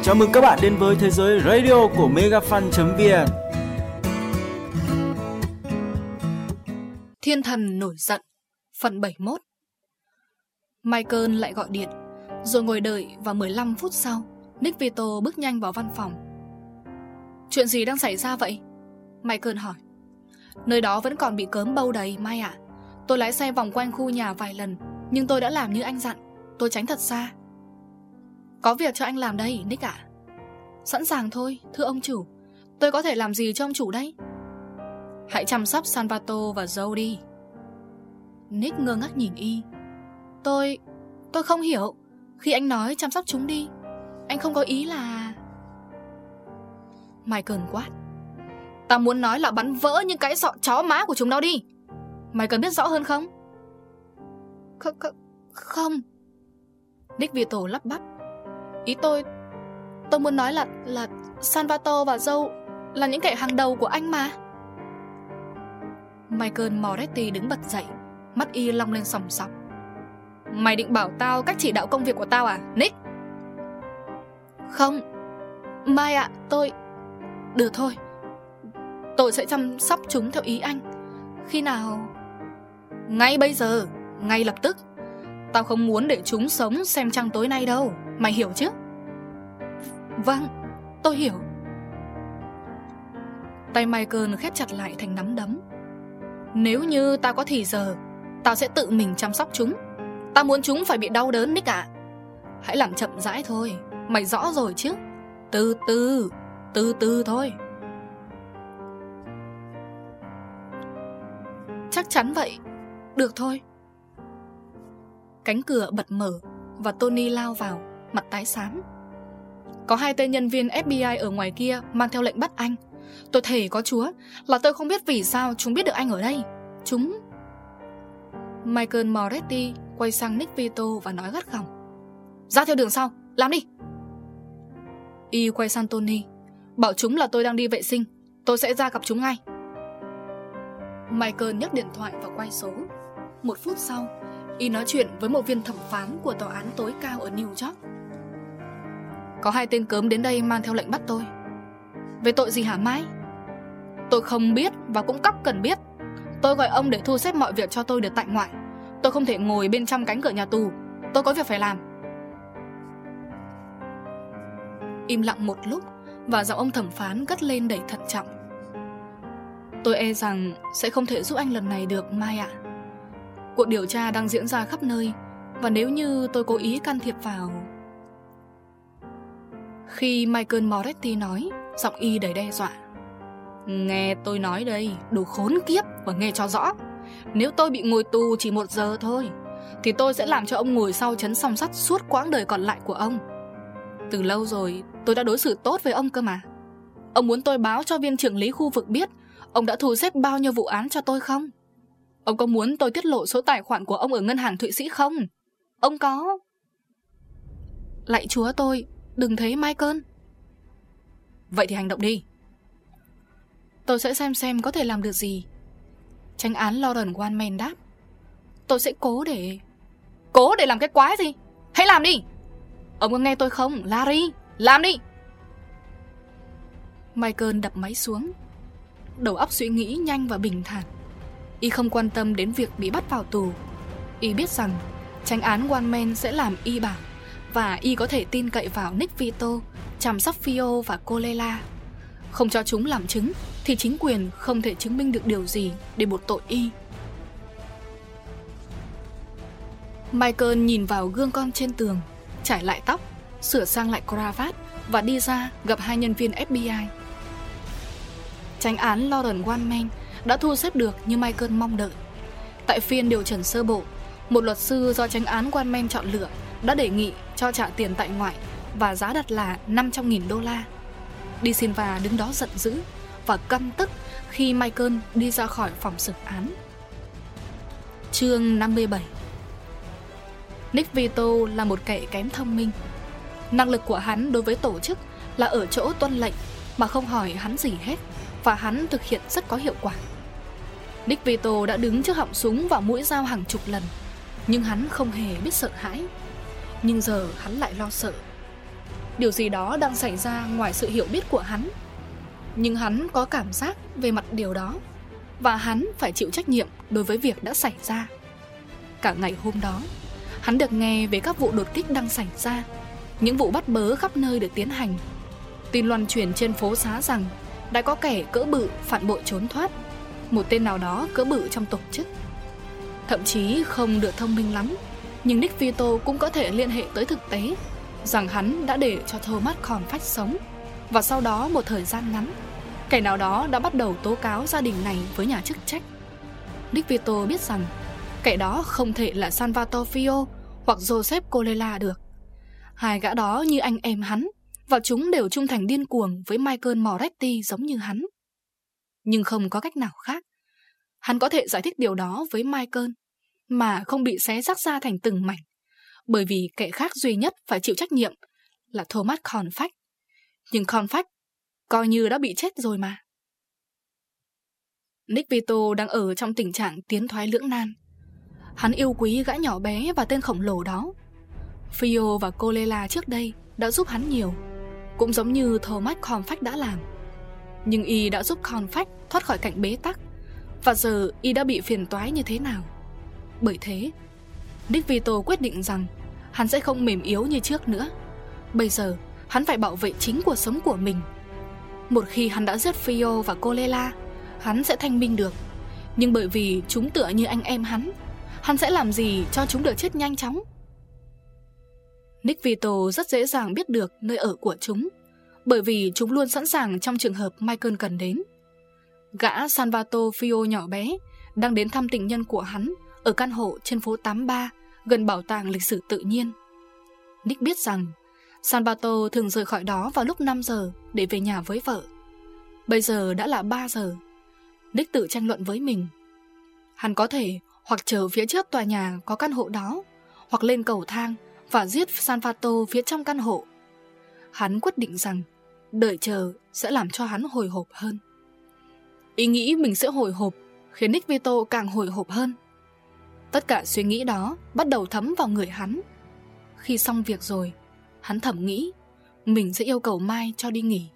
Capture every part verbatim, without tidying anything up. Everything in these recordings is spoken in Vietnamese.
Chào mừng các bạn đến với thế giới radio của megafan chấm vn. Thiên thần nổi giận, phần bảy mươi mốt. Michael lại gọi điện, rồi ngồi đợi và mười lăm phút sau, Nick Vito bước nhanh vào văn phòng. Chuyện gì đang xảy ra vậy? Michael hỏi. Nơi đó vẫn còn bị cớm bâu đầy, Mai ạ. Tôi lái xe vòng quanh khu nhà vài lần, nhưng tôi đã làm như anh dặn. Tôi tránh thật xa. Có việc cho anh làm đây, Nick ạ. Sẵn sàng thôi, thưa ông chủ. Tôi có thể làm gì cho ông chủ đây? Hãy chăm sóc Salvatore và Joe đi. Nick ngơ ngác nhìn y. Tôi... tôi không hiểu. Khi anh nói chăm sóc chúng đi, anh không có ý là... Michael quát. Ta muốn nói là bắn vỡ những cái sọ chó má của chúng nó đi. Mày cần biết rõ hơn không? Không, không. Nick Vito lắp bắp. Ý tôi... tôi muốn nói là... là Salvatore và Joe là những kẻ hàng đầu của anh mà. Michael Moretti đứng bật dậy, mắt y long lên sòng sọc. Mày định bảo tao cách chỉ đạo công việc của tao à, Nick? Không. Mai ạ, tôi... Được thôi. Tôi sẽ chăm sóc chúng theo ý anh. Khi nào... Ngay bây giờ, ngay lập tức. Tao không muốn để chúng sống xem trăng tối nay đâu. Mày hiểu chứ? Vâng, tôi hiểu. Tay Michael khép chặt lại thành nắm đấm. Nếu như tao có thì giờ, tao sẽ tự mình chăm sóc chúng. Tao muốn chúng phải bị đau đớn, Nick ạ. Hãy làm chậm rãi thôi. Mày rõ rồi chứ? Từ từ, từ từ thôi. Chắc chắn vậy. Được thôi. Cánh cửa bật mở và Tony lao vào, mặt tái xám. Có hai tên nhân viên ép bê i ở ngoài kia mang theo lệnh bắt anh. Tôi thề có Chúa là tôi không biết vì sao chúng biết được anh ở đây. Chúng... Michael Moretti quay sang Nick Vito và nói gắt gỏng. Ra theo đường sau, làm đi. Y quay sang Tony. Bảo chúng là tôi đang đi vệ sinh. Tôi sẽ ra gặp chúng ngay. Michael nhấc điện thoại và quay số. Một phút sau, Y nói chuyện với một viên thẩm phán của tòa án tối cao ở New York. Có hai tên cớm đến đây mang theo lệnh bắt tôi. Về tội gì hả Mai? Tôi không biết và cũng cóc cần biết. Tôi gọi ông để thu xếp mọi việc cho tôi được tại ngoại. Tôi không thể ngồi bên trong cánh cửa nhà tù. Tôi có việc phải làm. Im lặng một lúc và giọng ông thẩm phán cất lên đầy thận trọng. Tôi e rằng sẽ không thể giúp anh lần này được, Mai ạ. Cuộc điều tra đang diễn ra khắp nơi, và nếu như tôi cố ý can thiệp vào... Khi Michael Moretti nói, giọng y đầy đe dọa. Nghe tôi nói đây, đồ khốn kiếp, và nghe cho rõ. Nếu tôi bị ngồi tù chỉ một giờ thôi, thì tôi sẽ làm cho ông ngồi sau trấn song sắt suốt quãng đời còn lại của ông. Từ lâu rồi tôi đã đối xử tốt với ông cơ mà. Ông muốn tôi báo cho viên trưởng lý khu vực biết ông đã thu xếp bao nhiêu vụ án cho tôi không? Ông có muốn tôi tiết lộ số tài khoản của ông ở ngân hàng Thụy Sĩ không? Ông có. Lạy Chúa tôi, đừng thế Michael. Vậy thì hành động đi. Tôi sẽ xem xem có thể làm được gì. Chánh án Lauren Wanman đáp. Tôi sẽ cố để... Cố để làm cái quái gì? Hãy làm đi. Ông có nghe tôi không, Larry? Làm đi. Michael đập máy xuống. Đầu óc suy nghĩ nhanh và bình thản. Y không quan tâm đến việc bị bắt vào tù. Y biết rằng chánh án Wanman sẽ làm Y bảo, và Y có thể tin cậy vào Nick Vito chăm sóc Fio và Colela. Không cho chúng làm chứng thì chính quyền không thể chứng minh được điều gì để buộc tội Y. Michael nhìn vào gương con trên tường, trải lại tóc, sửa sang lại cravat và đi ra gặp hai nhân viên ép bê i. Chánh án Lauren Wanman đã thu xếp được như Michael mong đợi. Tại phiên điều trần sơ bộ, một luật sư do chánh án Wanman chọn lựa đã đề nghị cho trả tiền tại ngoại và giá đặt là năm trăm nghìn đô la. Di Silva đứng đó giận dữ và căm tức khi Michael đi ra khỏi phòng xử án. Chương năm mươi bảy. Nick Vito là một kẻ kém thông minh. Năng lực của hắn đối với tổ chức là ở chỗ tuân lệnh mà không hỏi hắn gì hết, và hắn thực hiện rất có hiệu quả. Nick Vito đã đứng trước họng súng và mũi dao hàng chục lần, nhưng hắn không hề biết sợ hãi. Nhưng giờ hắn lại lo sợ. điều gì đó đang xảy ra ngoài sự hiểu biết của hắn. Nhưng hắn có cảm giác về mặt điều đó, và hắn phải chịu trách nhiệm đối với việc đã xảy ra. Cả ngày hôm đó, hắn được nghe về các vụ đột kích đang xảy ra, những vụ bắt bớ khắp nơi được tiến hành. Tin loan truyền trên phố xá rằng đã có kẻ cỡ bự phản bội trốn thoát, một tên nào đó cỡ bự trong tổ chức. Thậm chí không được thông minh lắm, nhưng Nick Vito cũng có thể liên hệ tới thực tế rằng hắn đã để cho Thomas Confax sống, và sau đó một thời gian ngắn, kẻ nào đó đã bắt đầu tố cáo gia đình này với nhà chức trách. Nick Vito biết rằng kẻ đó không thể là Salvatore Fio hoặc Joseph Colella được. Hai gã đó như anh em hắn, và chúng đều trung thành điên cuồng với Michael Moretti giống như hắn. Nhưng không có cách nào khác. Hắn có thể giải thích điều đó với Michael mà không bị xé rách ra thành từng mảnh, bởi vì kẻ khác duy nhất phải chịu trách nhiệm là Thomas Confax. Nhưng Confax coi như đã bị chết rồi mà. Nick Vito đang ở trong tình trạng tiến thoái lưỡng nan. Hắn yêu quý gã nhỏ bé và tên khổng lồ đó. Fio và Colella trước đây đã giúp hắn nhiều, cũng giống như Thomas Confax đã làm. Nhưng y đã giúp Confax thoát khỏi cảnh bế tắc, và giờ y đã bị phiền toái như thế nào. Bởi thế, Nick Vito quyết định rằng hắn sẽ không mềm yếu như trước nữa. Bây giờ, hắn phải bảo vệ chính cuộc sống của mình. Một khi hắn đã giết Fio và Colella, hắn sẽ thanh minh được. Nhưng bởi vì chúng tựa như anh em hắn, hắn sẽ làm gì cho chúng được chết nhanh chóng? Nick Vito rất dễ dàng biết được nơi ở của chúng, bởi vì chúng luôn sẵn sàng trong trường hợp Michael cần đến. Gã Salvatore Fio nhỏ bé đang đến thăm tình nhân của hắn ở căn hộ trên phố tám mươi ba, gần bảo tàng lịch sử tự nhiên. Nick biết rằng Salvatore thường rời khỏi đó vào lúc năm giờ để về nhà với vợ. Bây giờ đã là ba giờ. Nick tự tranh luận với mình. Hắn có thể hoặc chờ phía trước tòa nhà có căn hộ đó, hoặc lên cầu thang và giết Salvatore phía trong căn hộ. Hắn quyết định rằng đợi chờ sẽ làm cho hắn hồi hộp hơn. Ý nghĩ mình sẽ hồi hộp khiến Nick Vito càng hồi hộp hơn. Tất cả suy nghĩ đó bắt đầu thấm vào người hắn. Khi xong việc rồi, hắn thầm nghĩ mình sẽ yêu cầu Mai cho đi nghỉ.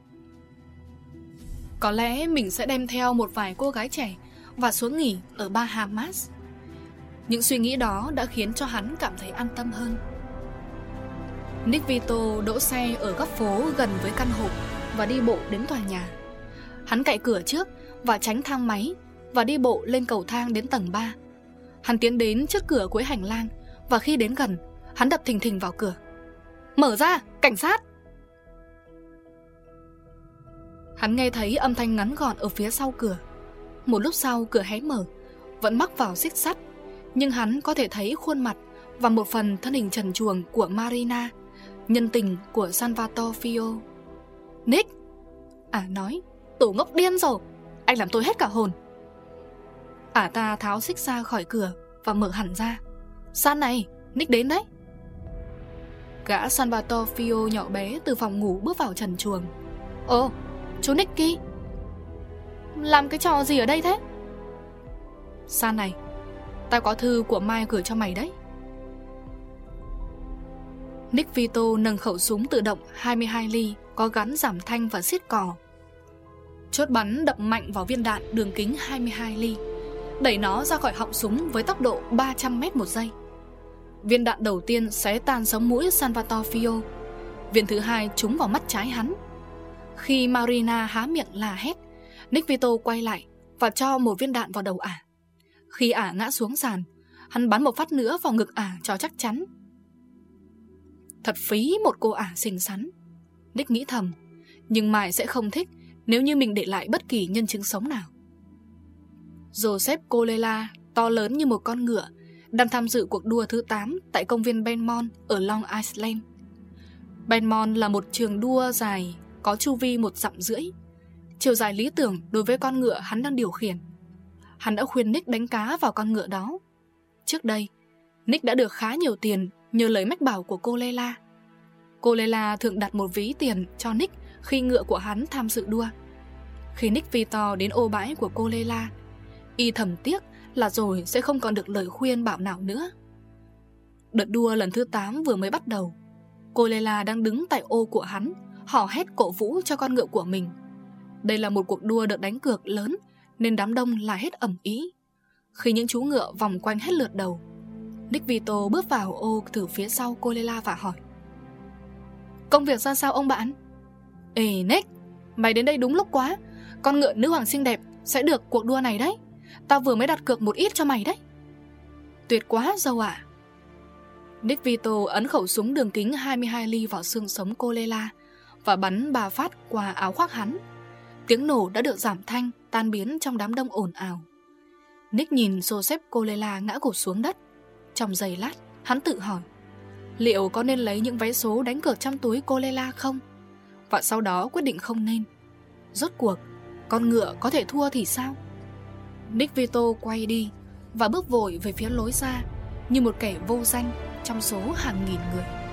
Có lẽ mình sẽ đem theo một vài cô gái trẻ và xuống nghỉ ở Bahamas. Những suy nghĩ đó đã khiến cho hắn cảm thấy an tâm hơn. Nick Vito đỗ xe ở góc phố gần với căn hộ và đi bộ đến tòa nhà. Hắn cạy cửa trước và tránh thang máy và đi bộ lên cầu thang đến tầng ba. Hắn tiến đến trước cửa cuối hành lang, và khi đến gần, hắn đập thình thình vào cửa. Mở ra, cảnh sát! Hắn nghe thấy âm thanh ngắn gọn ở phía sau cửa. Một lúc sau cửa hé mở, vẫn mắc vào xích sắt, nhưng hắn có thể thấy khuôn mặt và một phần thân hình trần truồng của Marina, nhân tình của Salvatore Fio. Nick! Ả nói, tổ ngốc điên rồi, anh làm tôi hết cả hồn. Ả ta tháo xích ra khỏi cửa và mở hẳn ra. San này, Nick đến đấy. Gã Salvatore Fio nhỏ bé từ phòng ngủ bước vào trần truồng. Ồ, chú Nicky, làm cái trò gì ở đây thế? San này, tao có thư của Mai gửi cho mày đấy. Nick Vito nâng khẩu súng tự động hai mươi hai ly có gắn giảm thanh và siết cò. Chốt bắn đập mạnh vào viên đạn đường kính hai mươi hai ly, đẩy nó ra khỏi họng súng với tốc độ ba trăm mét một giây. Viên đạn đầu tiên xé tan sống mũi Salvatore Fio. Viên thứ hai trúng vào mắt trái hắn. Khi Marina há miệng la hét, Nick Vito quay lại và cho một viên đạn vào đầu Ả. Khi Ả ngã xuống sàn, hắn bắn một phát nữa vào ngực Ả cho chắc chắn. Thật phí một cô Ả xinh xắn, Nick nghĩ thầm, nhưng Mai sẽ không thích nếu như mình để lại bất kỳ nhân chứng sống nào. Joseph Colella, to lớn như một con ngựa, đang tham dự cuộc đua thứ tám tại công viên Belmont ở Long Island. Belmont là một trường đua dài có chu vi một dặm rưỡi, chiều dài lý tưởng đối với con ngựa hắn đang điều khiển. Hắn đã khuyên Nick đánh cá vào con ngựa đó. Trước đây, Nick đã được khá nhiều tiền nhờ lời mách bảo của Colella. Colella thường đặt một ví tiền cho Nick khi ngựa của hắn tham dự đua. Khi Nick Vito đến ô bãi của Colella, y thầm tiếc là rồi sẽ không còn được lời khuyên bảo nào nữa. Đợt đua lần thứ tám vừa mới bắt đầu. Colela đang đứng tại ô của hắn, hò hét cổ vũ cho con ngựa của mình. Đây là một cuộc đua được đánh cược lớn, nên đám đông là hết ầm ĩ. Khi những chú ngựa vòng quanh hết lượt đầu, Nick Vito bước vào ô từ phía sau Colela và hỏi: công việc ra sao ông bạn? Ê Nick, mày đến đây đúng lúc quá. Con ngựa nữ hoàng xinh đẹp sẽ được cuộc đua này đấy. Tao vừa mới đặt cược một ít cho mày đấy. Tuyệt quá dâu ạ. à. Nick Vito ấn khẩu súng đường kính hai mươi hai ly vào xương sống Colela và bắn ba phát qua áo khoác hắn. Tiếng nổ đã được giảm thanh, tan biến trong đám đông ồn ào. Nick nhìn Joseph Colela ngã gục xuống đất. Trong giây lát, hắn tự hỏi liệu có nên lấy những vé số đánh cược trong túi Colela không? Và sau đó quyết định không nên. Rốt cuộc, con ngựa có thể thua thì sao? Nick Vito quay đi và bước vội về phía lối ra như một kẻ vô danh trong số hàng nghìn người.